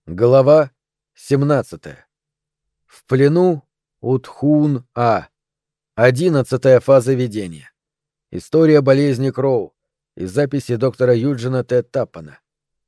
Глава 17. В плену у Тхун-А. 11-я фаза видения. История болезни Кроу. Из записи доктора Юджина Т. Таппана.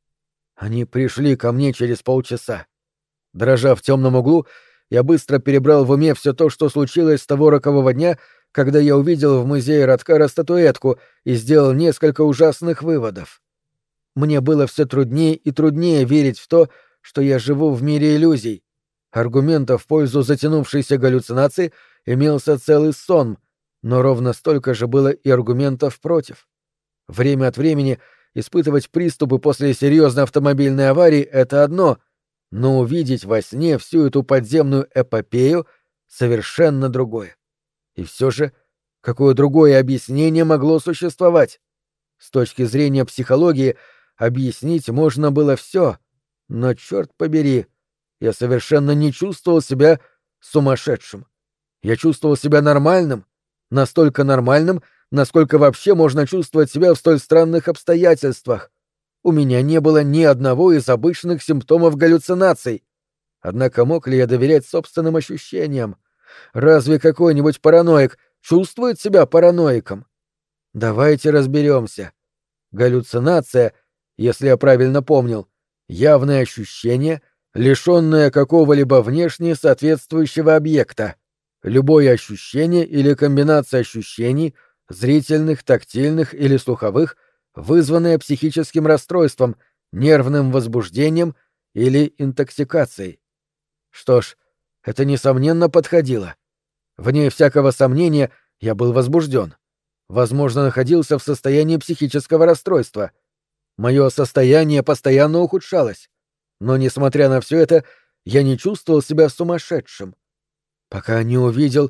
Они пришли ко мне через полчаса. Дрожа в темном углу, я быстро перебрал в уме все то, что случилось с того рокового дня, когда я увидел в музее Радкара статуэтку и сделал несколько ужасных выводов. Мне было все труднее и труднее верить в то, что я живу в мире иллюзий. Аргументов в пользу затянувшейся галлюцинации имелся целый сон, но ровно столько же было и аргументов против. Время от времени испытывать приступы после серьезной автомобильной аварии — это одно, но увидеть во сне всю эту подземную эпопею — совершенно другое. И все же, какое другое объяснение могло существовать? С точки зрения психологии объяснить можно было все. Но, черт побери, я совершенно не чувствовал себя сумасшедшим. Я чувствовал себя нормальным, настолько нормальным, насколько вообще можно чувствовать себя в столь странных обстоятельствах. У меня не было ни одного из обычных симптомов галлюцинаций. Однако мог ли я доверять собственным ощущениям? Разве какой-нибудь параноик чувствует себя параноиком? Давайте разберемся. Галлюцинация, если я правильно помнил, явное ощущение, лишенное какого-либо внешне соответствующего объекта. Любое ощущение или комбинация ощущений, зрительных, тактильных или слуховых, вызванное психическим расстройством, нервным возбуждением или интоксикацией. Что ж, это несомненно подходило. Вне всякого сомнения, я был возбужден. Возможно, находился в состоянии психического расстройства. Мое состояние постоянно ухудшалось. Но, несмотря на все это, я не чувствовал себя сумасшедшим. Пока не увидел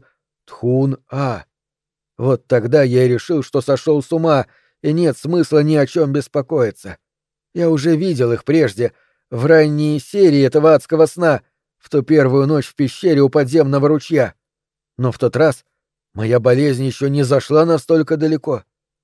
Тхун-А. Вот тогда я и решил, что сошел с ума, и нет смысла ни о чем беспокоиться. Я уже видел их прежде, в ранней серии этого адского сна, в ту первую ночь в пещере у подземного ручья. Но в тот раз моя болезнь еще не зашла настолько далеко.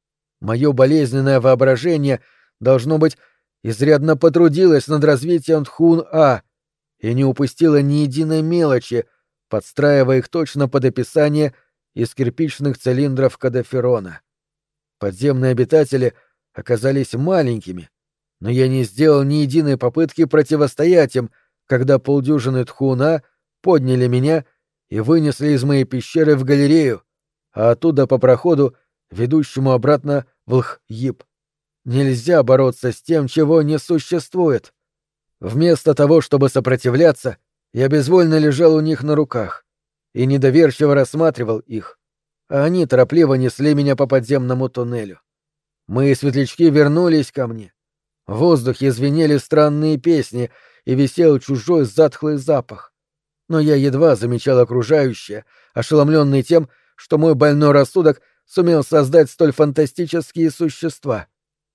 Мое болезненное воображение, должно быть, изрядно потрудилось над развитием Тхун-А и не упустило ни единой мелочи, подстраивая их точно под описание из кирпичных цилиндров Кадаферона. Подземные обитатели оказались маленькими, но я не сделал ни единой попытки противостоять им, когда полдюжины Тхун-А подняли меня и вынесли из моей пещеры в галерею, а оттуда по проходу, ведущему обратно в Лх-Йип. Нельзя бороться с тем, чего не существует. Вместо того, чтобы сопротивляться, я безвольно лежал у них на руках и недоверчиво рассматривал их, а они торопливо несли меня по подземному туннелю. Мои светлячки вернулись ко мне. В воздухе звенели странные песни, и висел чужой затхлый запах. Но я едва замечал окружающее, ошеломленный тем, что мой больной рассудок сумел создать столь фантастические существа.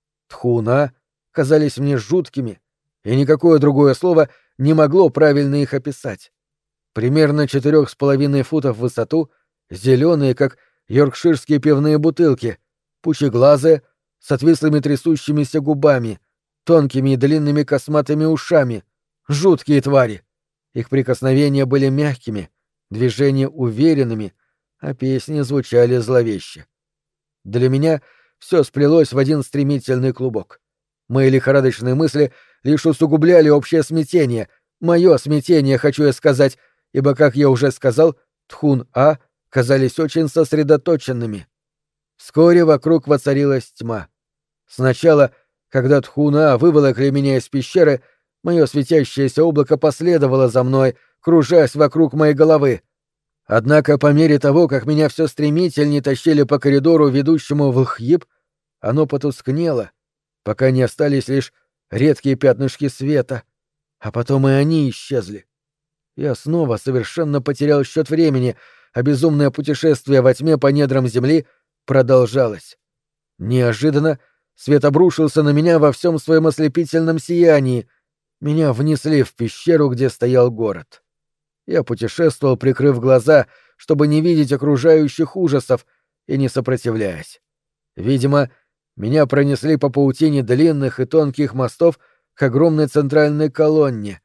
Тхуна казались мне жуткими, и никакое другое слово не могло правильно их описать. Примерно 4,5 футов в высоту, зеленые, как йоркширские пивные бутылки, пучеглазые, с отвислыми трясущимися губами, тонкими и длинными косматыми ушами, жуткие твари. Их прикосновения были мягкими, движения уверенными, а песни звучали зловеще. Для меня все сплелось в один стремительный клубок. Мои лихорадочные мысли лишь усугубляли общее смятение, мое смятение, хочу я сказать, ибо, как я уже сказал, Тхун-А казались очень сосредоточенными. Вскоре вокруг воцарилась тьма. Сначала, когда Тхун-А выволокли меня из пещеры, мое светящееся облако последовало за мной, кружась вокруг моей головы. Однако по мере того, как меня все стремительнее тащили по коридору, ведущему в Лх-Йип, оно потускнело, пока не остались лишь редкие пятнышки света, а потом и они исчезли. Я снова совершенно потерял счет времени, а безумное путешествие во тьме по недрам земли продолжалось. Неожиданно свет обрушился на меня во всем своем ослепительном сиянии. Меня внесли в пещеру, где стоял город. Я путешествовал, прикрыв глаза, чтобы не видеть окружающих ужасов и не сопротивляясь. Видимо, меня пронесли по паутине длинных и тонких мостов к огромной центральной колонне,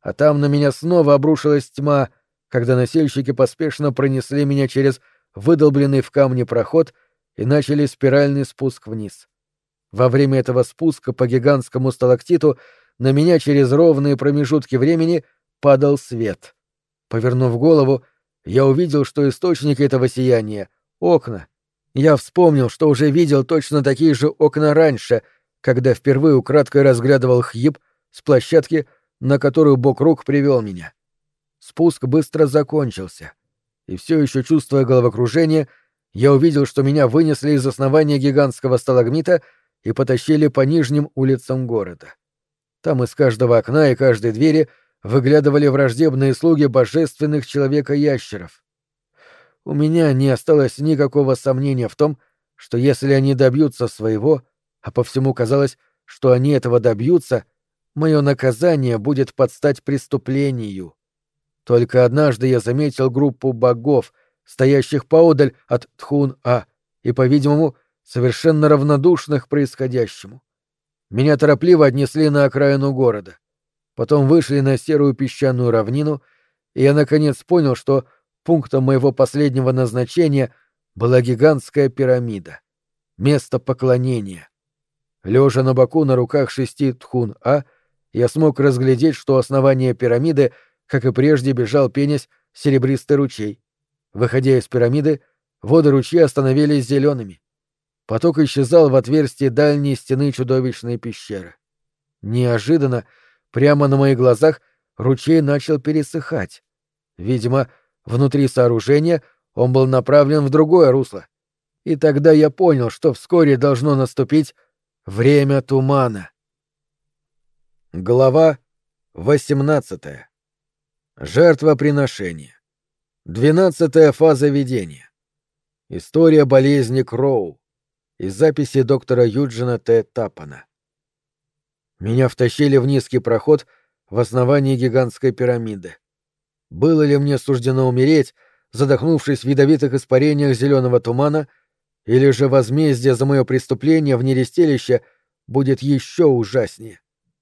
а там на меня снова обрушилась тьма, когда носильщики поспешно пронесли меня через выдолбленный в камне проход и начали спиральный спуск вниз. Во время этого спуска по гигантскому сталактиту на меня через ровные промежутки времени падал свет. Повернув голову, я увидел, что источник этого сияния — окна. Я вспомнил, что уже видел точно такие же окна раньше, когда впервые украдкой разглядывал Хьиб с площадки, на которую Бог-Рук привел меня. Спуск быстро закончился, и все еще чувствуя головокружение, я увидел, что меня вынесли из основания гигантского сталагмита и потащили по нижним улицам города. Там из каждого окна и каждой двери выглядывали враждебные слуги божественных человека-ящеров. У меня не осталось никакого сомнения в том, что если они добьются своего, а по всему казалось, что они этого добьются, мое наказание будет под стать преступлению. Только однажды я заметил группу богов, стоящих поодаль от Тхун-А, и, по-видимому, совершенно равнодушных к происходящему. Меня торопливо отнесли на окраину города. Потом вышли на серую песчаную равнину, и я наконец понял, что пунктом моего последнего назначения была гигантская пирамида. Место поклонения. Лежа на боку на руках 6 Тхун-А, я смог разглядеть, что у основания пирамиды, как и прежде, бежал пенясь серебристый ручей. Выходя из пирамиды, воды ручья становились зелеными. Поток исчезал в отверстии дальней стены чудовищной пещеры. Неожиданно, прямо на моих глазах, ручей начал пересыхать. Видимо, внутри сооружения он был направлен в другое русло. И тогда я понял, что вскоре должно наступить время тумана. Глава 18. Жертвоприношение. 12-я фаза видения. История болезни Кроу. Из записи доктора Юджина Т. Таппана. Меня втащили в низкий проход в основании гигантской пирамиды. Было ли мне суждено умереть, задохнувшись в ядовитых испарениях зеленого тумана, или же возмездие за мое преступление в нерестилище будет еще ужаснее?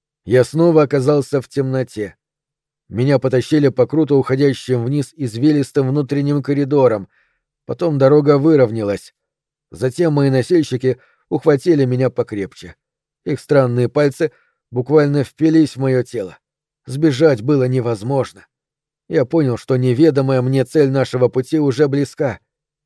Я снова оказался в темноте. Меня потащили по круто уходящим вниз извилистым внутренним коридорам, потом дорога выровнялась. Затем мои носильщики ухватили меня покрепче. Их странные пальцы буквально впились в мое тело. Сбежать было невозможно. Я понял, что неведомая мне цель нашего пути уже близка.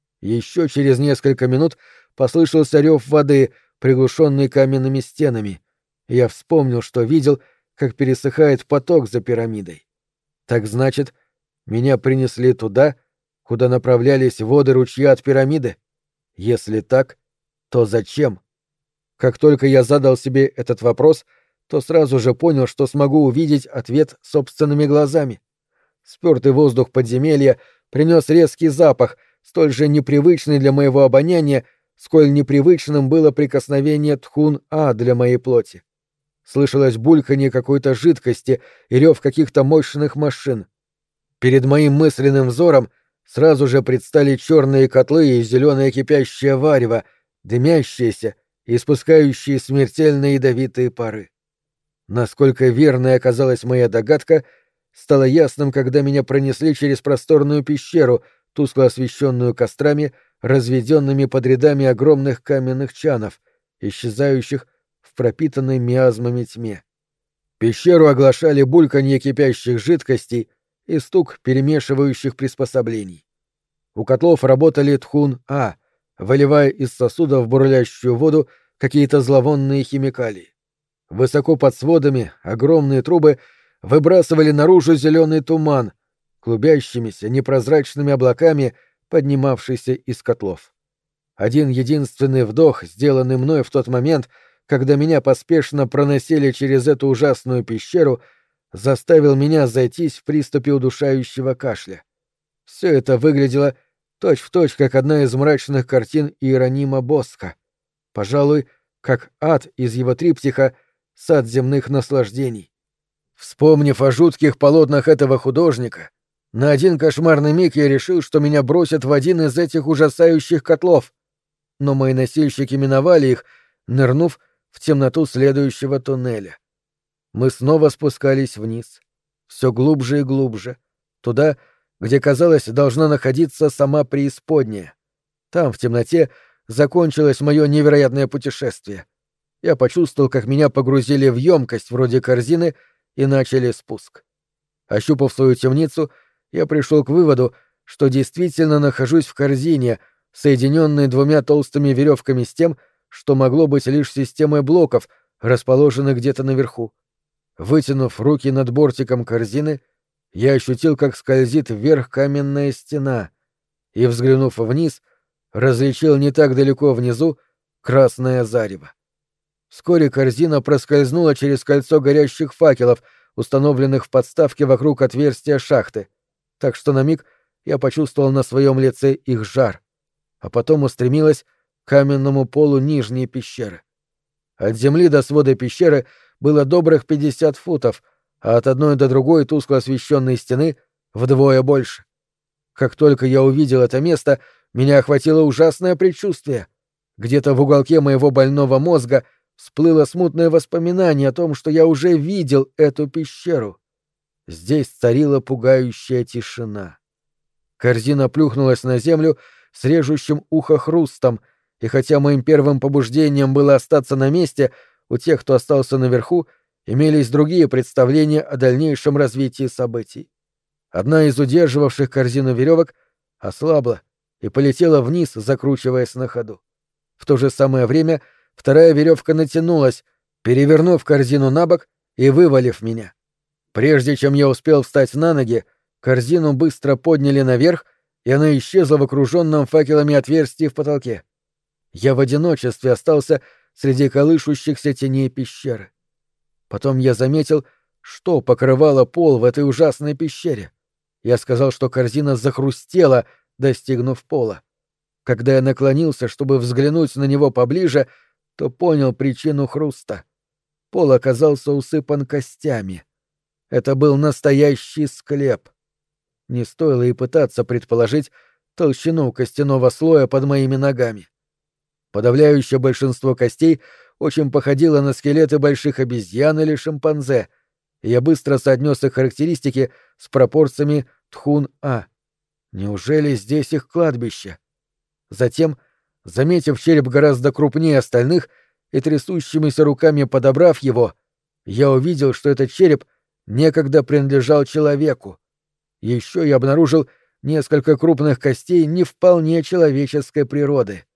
Еще через несколько минут послышался рев воды, приглушенный каменными стенами. Я вспомнил, что видел, как пересыхает поток за пирамидой. Так значит, меня принесли туда, куда направлялись воды ручья от пирамиды? Если так, то зачем? Как только я задал себе этот вопрос, то сразу же понял, что смогу увидеть ответ собственными глазами. Спёртый воздух подземелья принес резкий запах, столь же непривычный для моего обоняния, сколь непривычным было прикосновение Тхун-А для моей плоти. Слышалось бульканье какой-то жидкости и рев каких-то мощных машин. Перед моим мысленным взором сразу же предстали черные котлы и зеленое кипящее варево, дымящиеся и испускающие смертельно ядовитые пары. Насколько верной оказалась моя догадка, стало ясным, когда меня пронесли через просторную пещеру, тускло освещенную кострами, разведенными под рядами огромных каменных чанов, исчезающих в пропитанной миазмами тьме. Пещеру оглашали бульканье кипящих жидкостей и стук перемешивающих приспособлений. У котлов работали Тхун-А, выливая из сосудов в бурлящую воду какие-то зловонные химикалии. Высоко под сводами огромные трубы выбрасывали наружу зеленый туман, клубящимися непрозрачными облаками, поднимавшийся из котлов. Один единственный вдох, сделанный мной в тот момент, когда меня поспешно проносили через эту ужасную пещеру, заставил меня зайтись в приступе удушающего кашля. Все это выглядело точь-в-точь, как одна из мрачных картин Иеронима Босха. Пожалуй, как ад из его триптиха «Сад земных наслаждений». Вспомнив о жутких полотнах этого художника, на один кошмарный миг я решил, что меня бросят в один из этих ужасающих котлов. Но мои носильщики миновали их, нырнув в темноту следующего туннеля. Мы снова спускались вниз. все глубже и глубже, туда, где, казалось, должна находиться сама преисподняя. Там, в темноте, закончилось мое невероятное путешествие. Я почувствовал, как меня погрузили в емкость вроде корзины и начали спуск. Ощупав свою темницу, я пришел к выводу, что действительно нахожусь в корзине, соединенной двумя толстыми веревками с тем, что могло быть лишь системой блоков, расположенных где-то наверху. Вытянув руки над бортиком корзины, я ощутил, как скользит вверх каменная стена, и, взглянув вниз, различил не так далеко внизу красное зарево. Вскоре корзина проскользнула через кольцо горящих факелов, установленных в подставке вокруг отверстия шахты, так что на миг я почувствовал на своем лице их жар, а потом устремилась к каменному полу нижней пещеры. От земли до свода пещеры было добрых 50 футов, а от одной до другой тускло освещенной стены вдвое больше. Как только я увидел это место, меня охватило ужасное предчувствие. Где-то в уголке моего больного мозга всплыло смутное воспоминание о том, что я уже видел эту пещеру. Здесь царила пугающая тишина. Корзина плюхнулась на землю с режущим ухо хрустом, и хотя моим первым побуждением было остаться на месте, у тех, кто остался наверху, имелись другие представления о дальнейшем развитии событий. Одна из удерживавших корзину веревок ослабла и полетела вниз, закручиваясь на ходу. В то же самое время вторая веревка натянулась, перевернув корзину на бок и вывалив меня. Прежде чем я успел встать на ноги, корзину быстро подняли наверх, и она исчезла в окруженном факелами отверстии в потолке. Я в одиночестве остался среди колышущихся теней пещеры. Потом я заметил, что покрывало пол в этой ужасной пещере. Я сказал, что корзина захрустела, достигнув пола. Когда я наклонился, чтобы взглянуть на него поближе, то понял причину хруста. Пол оказался усыпан костями. Это был настоящий склеп. Не стоило и пытаться предположить толщину костяного слоя под моими ногами. Подавляющее большинство костей очень походило на скелеты больших обезьян или шимпанзе, и я быстро соотнес их характеристики с пропорциями Тхун-А. Неужели здесь их кладбище? Затем, заметив череп гораздо крупнее остальных и трясущимися руками подобрав его, я увидел, что этот череп некогда принадлежал человеку. Еще я обнаружил несколько крупных костей не вполне человеческой природы.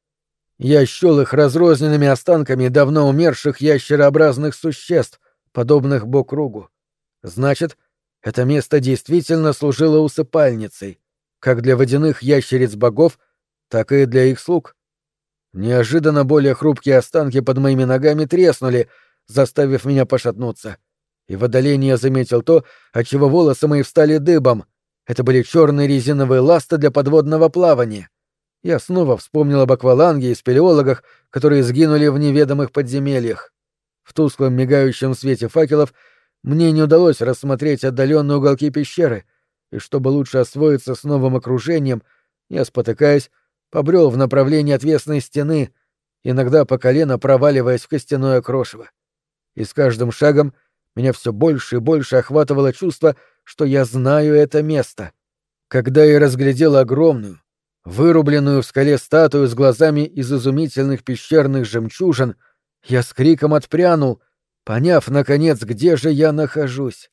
Я счел их разрозненными останками давно умерших ящерообразных существ, подобных бок-кругу. Значит, это место действительно служило усыпальницей, как для водяных ящериц-богов, так и для их слуг. Неожиданно более хрупкие останки под моими ногами треснули, заставив меня пошатнуться. И в отдалении я заметил то, отчего волосы мои встали дыбом. Это были черные резиновые ласты для подводного плавания. Я снова вспомнил об акваланге и спелеологах, которые сгинули в неведомых подземельях. В тусклом мигающем свете факелов мне не удалось рассмотреть отдаленные уголки пещеры, и чтобы лучше освоиться с новым окружением, я, спотыкаясь, побрел в направлении отвесной стены, иногда по колено проваливаясь в костяное крошево. И с каждым шагом меня все больше и больше охватывало чувство, что я знаю это место. Когда я разглядел огромную, вырубленную в скале статую с глазами из изумительных пещерных жемчужин, я с криком отпрянул, поняв, наконец, где же я нахожусь.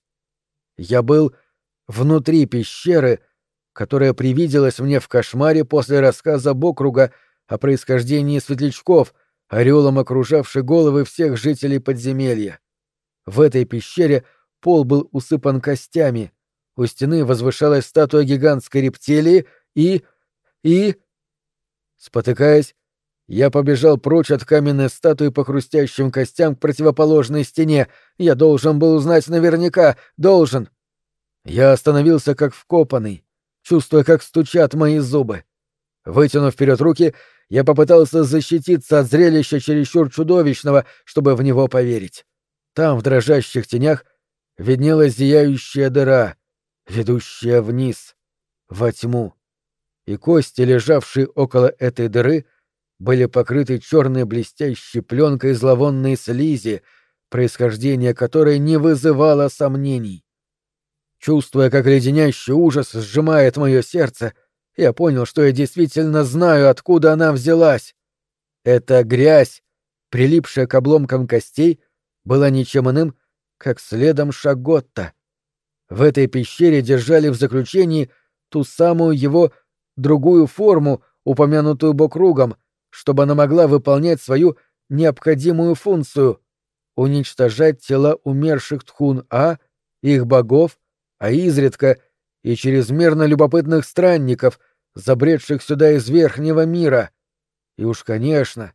Я был внутри пещеры, которая привиделась мне в кошмаре после рассказа Бокруга о происхождении светлячков, ореолом окружавших головы всех жителей подземелья. В этой пещере пол был усыпан костями, у стены возвышалась статуя гигантской рептилии и... Спотыкаясь, я побежал прочь от каменной статуи по хрустящим костям к противоположной стене. Я должен был узнать наверняка, должен. Я остановился как вкопанный, чувствуя, как стучат мои зубы. Вытянув вперед руки, я попытался защититься от зрелища чересчур чудовищного, чтобы в него поверить. Там, в дрожащих тенях, виднелась зияющая дыра, ведущая вниз, во тьму. И кости, лежавшие около этой дыры, были покрыты черной блестящей пленкой зловонной слизи, происхождение которой не вызывало сомнений. Чувствуя, как леденящий ужас сжимает мое сердце, я понял, что я действительно знаю, откуда она взялась. Эта грязь, прилипшая к обломкам костей, была ничем иным, как следом Шаготта. В этой пещере держали в заключении ту самую его другую форму, упомянутую Бокругом, чтобы она могла выполнять свою необходимую функцию — уничтожать тела умерших Тхун-А, их богов, а изредка и чрезмерно любопытных странников, забредших сюда из верхнего мира. И уж, конечно,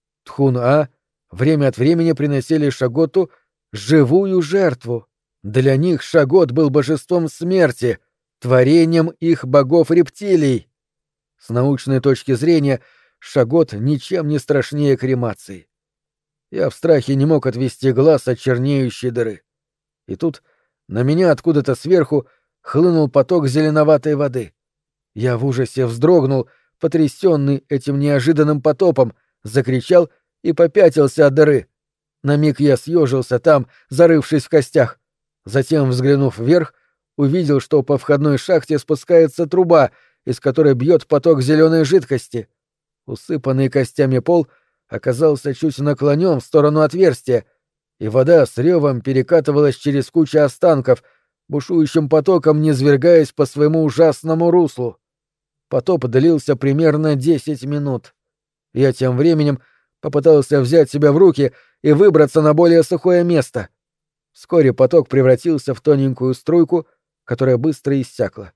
Тхун-А время от времени приносили Шаготу живую жертву. Для них Шагот был божеством смерти, творением их богов-рептилий. С научной точки зрения Шагот ничем не страшнее кремации. Я в страхе не мог отвести глаз от чернеющей дыры. И тут на меня откуда-то сверху хлынул поток зеленоватой воды. Я в ужасе вздрогнул, потрясенный этим неожиданным потопом, закричал и попятился от дыры. На миг я съежился там, зарывшись в костях. Затем, взглянув вверх, увидел, что по входной шахте спускается труба, из которой бьет поток зеленой жидкости. Усыпанный костями пол оказался чуть наклонен в сторону отверстия, и вода с ревом перекатывалась через кучу останков, бушующим потоком низвергаясь по своему ужасному руслу. Потоп длился примерно 10 минут. Я тем временем попытался взять себя в руки и выбраться на более сухое место. Вскоре поток превратился в тоненькую струйку, которая быстро иссякла.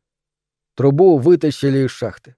Трубу вытащили из шахты.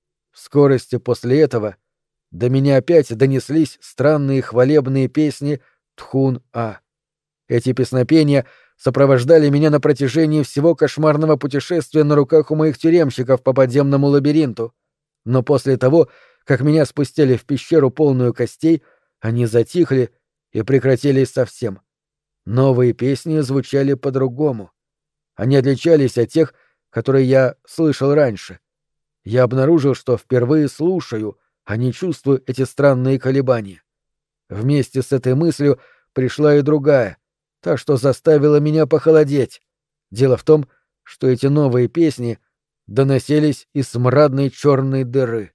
В скорости после этого до меня опять донеслись странные хвалебные песни Тхун-А. Эти песнопения сопровождали меня на протяжении всего кошмарного путешествия на руках у моих тюремщиков по подземному лабиринту. Но после того, как меня спустили в пещеру, полную костей, они затихли и прекратились совсем. Новые песни звучали по-другому. Они отличались от тех, которые я слышал раньше. Я обнаружил, что впервые слушаю, а не чувствую эти странные колебания. Вместе с этой мыслью пришла и другая, та, что заставила меня похолодеть. Дело в том, что эти новые песни доносились из смрадной черной дыры.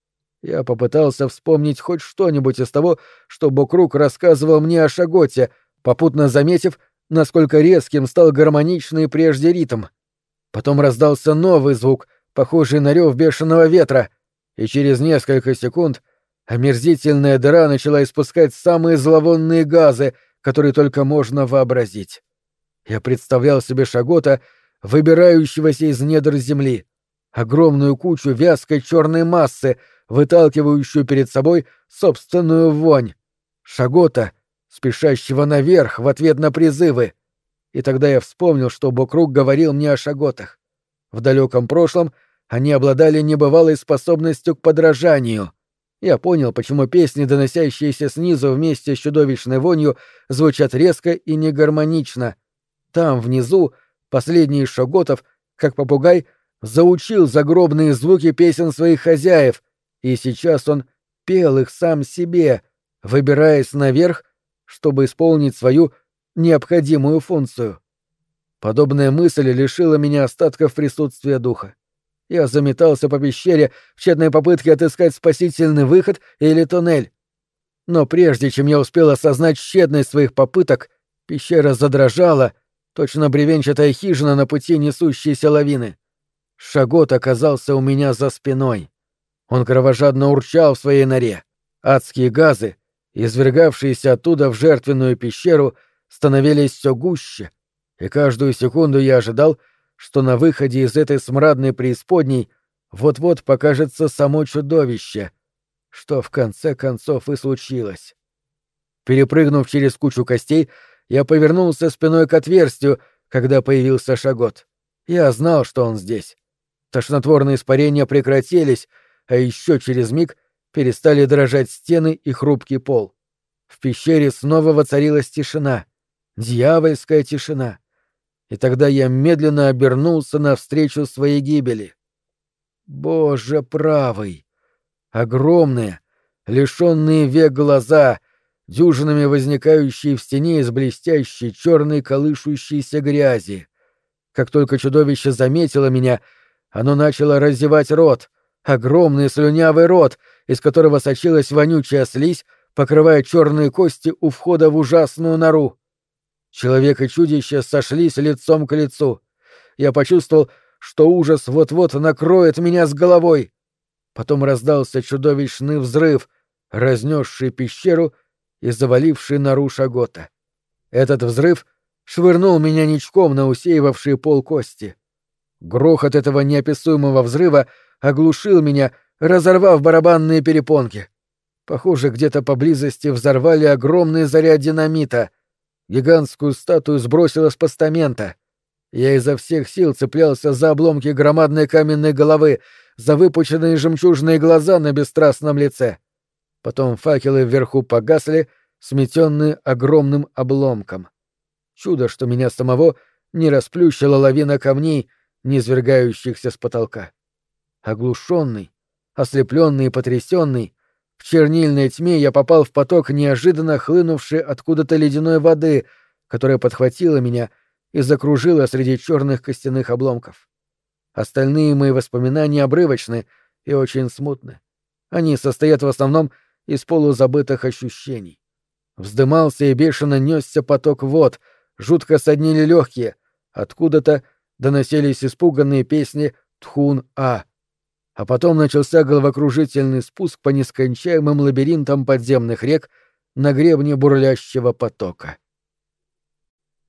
Я попытался вспомнить хоть что-нибудь из того, что Бокруг рассказывал мне о Шаготе, попутно заметив, насколько резким стал гармоничный прежде ритм. Потом раздался новый звук, похожий на рев бешеного ветра, и через несколько секунд омерзительная дыра начала испускать самые зловонные газы, которые только можно вообразить. Я представлял себе Шагота, выбирающегося из недр земли, огромную кучу вязкой черной массы, выталкивающую перед собой собственную вонь. Шагота, спешащего наверх в ответ на призывы. И тогда я вспомнил, что Бокруг говорил мне о Шаготах. В далеком прошлом они обладали небывалой способностью к подражанию. Я понял, почему песни, доносящиеся снизу вместе с чудовищной вонью, звучат резко и негармонично. Там, внизу, последний из Шаготов, как попугай, заучил загробные звуки песен своих хозяев, и сейчас он пел их сам себе, выбираясь наверх, чтобы исполнить свою необходимую функцию. Подобная мысль лишила меня остатков присутствия духа. Я заметался по пещере в тщетной попытке отыскать спасительный выход или туннель. Но прежде чем я успел осознать тщетность своих попыток, пещера задрожала, точно бревенчатая хижина на пути несущейся лавины. Шагот оказался у меня за спиной. Он кровожадно урчал в своей норе. Адские газы, извергавшиеся оттуда в жертвенную пещеру, становились все гуще, и каждую секунду я ожидал, что на выходе из этой смрадной преисподней вот-вот покажется само чудовище, что в конце концов и случилось. Перепрыгнув через кучу костей, я повернулся спиной к отверстию, когда появился Шагот. Я знал, что он здесь. Тошнотворные испарения прекратились, а еще через миг перестали дрожать стены и хрупкий пол. В пещере снова воцарилась тишина, дьявольская тишина. И тогда я медленно обернулся навстречу своей гибели. Боже правый! Огромные, лишенные век глаза, дюжинами возникающие в стене из блестящей черной колышущейся грязи. Как только чудовище заметило меня, оно начало разевать рот, огромный слюнявый рот, из которого сочилась вонючая слизь, покрывая черные кости у входа в ужасную нору. Человек и чудище сошлись лицом к лицу. Я почувствовал, что ужас вот-вот накроет меня с головой. Потом раздался чудовищный взрыв, разнесший пещеру и заваливший нору Шагота. Этот взрыв швырнул меня ничком на усеивавшие пол кости. Грохот этого неописуемого взрыва оглушил меня, разорвав барабанные перепонки. Похоже, где-то поблизости взорвали огромный заряд динамита. Гигантскую статую сбросило с постамента. Я изо всех сил цеплялся за обломки громадной каменной головы, за выпученные жемчужные глаза на бесстрастном лице. Потом факелы вверху погасли, сметенные огромным обломком. Чудо, что меня самого не расплющила лавина камней, низвергающихся с потолка. Оглушенный, ослепленный и потрясенный, в чернильной тьме я попал в поток неожиданно хлынувшей откуда-то ледяной воды, которая подхватила меня и закружила среди черных костяных обломков. Остальные мои воспоминания обрывочны и очень смутны. Они состоят в основном из полузабытых ощущений. Вздымался и бешено несся поток вод, жутко соднили легкие, откуда-то доносились испуганные песни Тхун-А. А потом начался головокружительный спуск по нескончаемым лабиринтам подземных рек на гребне бурлящего потока.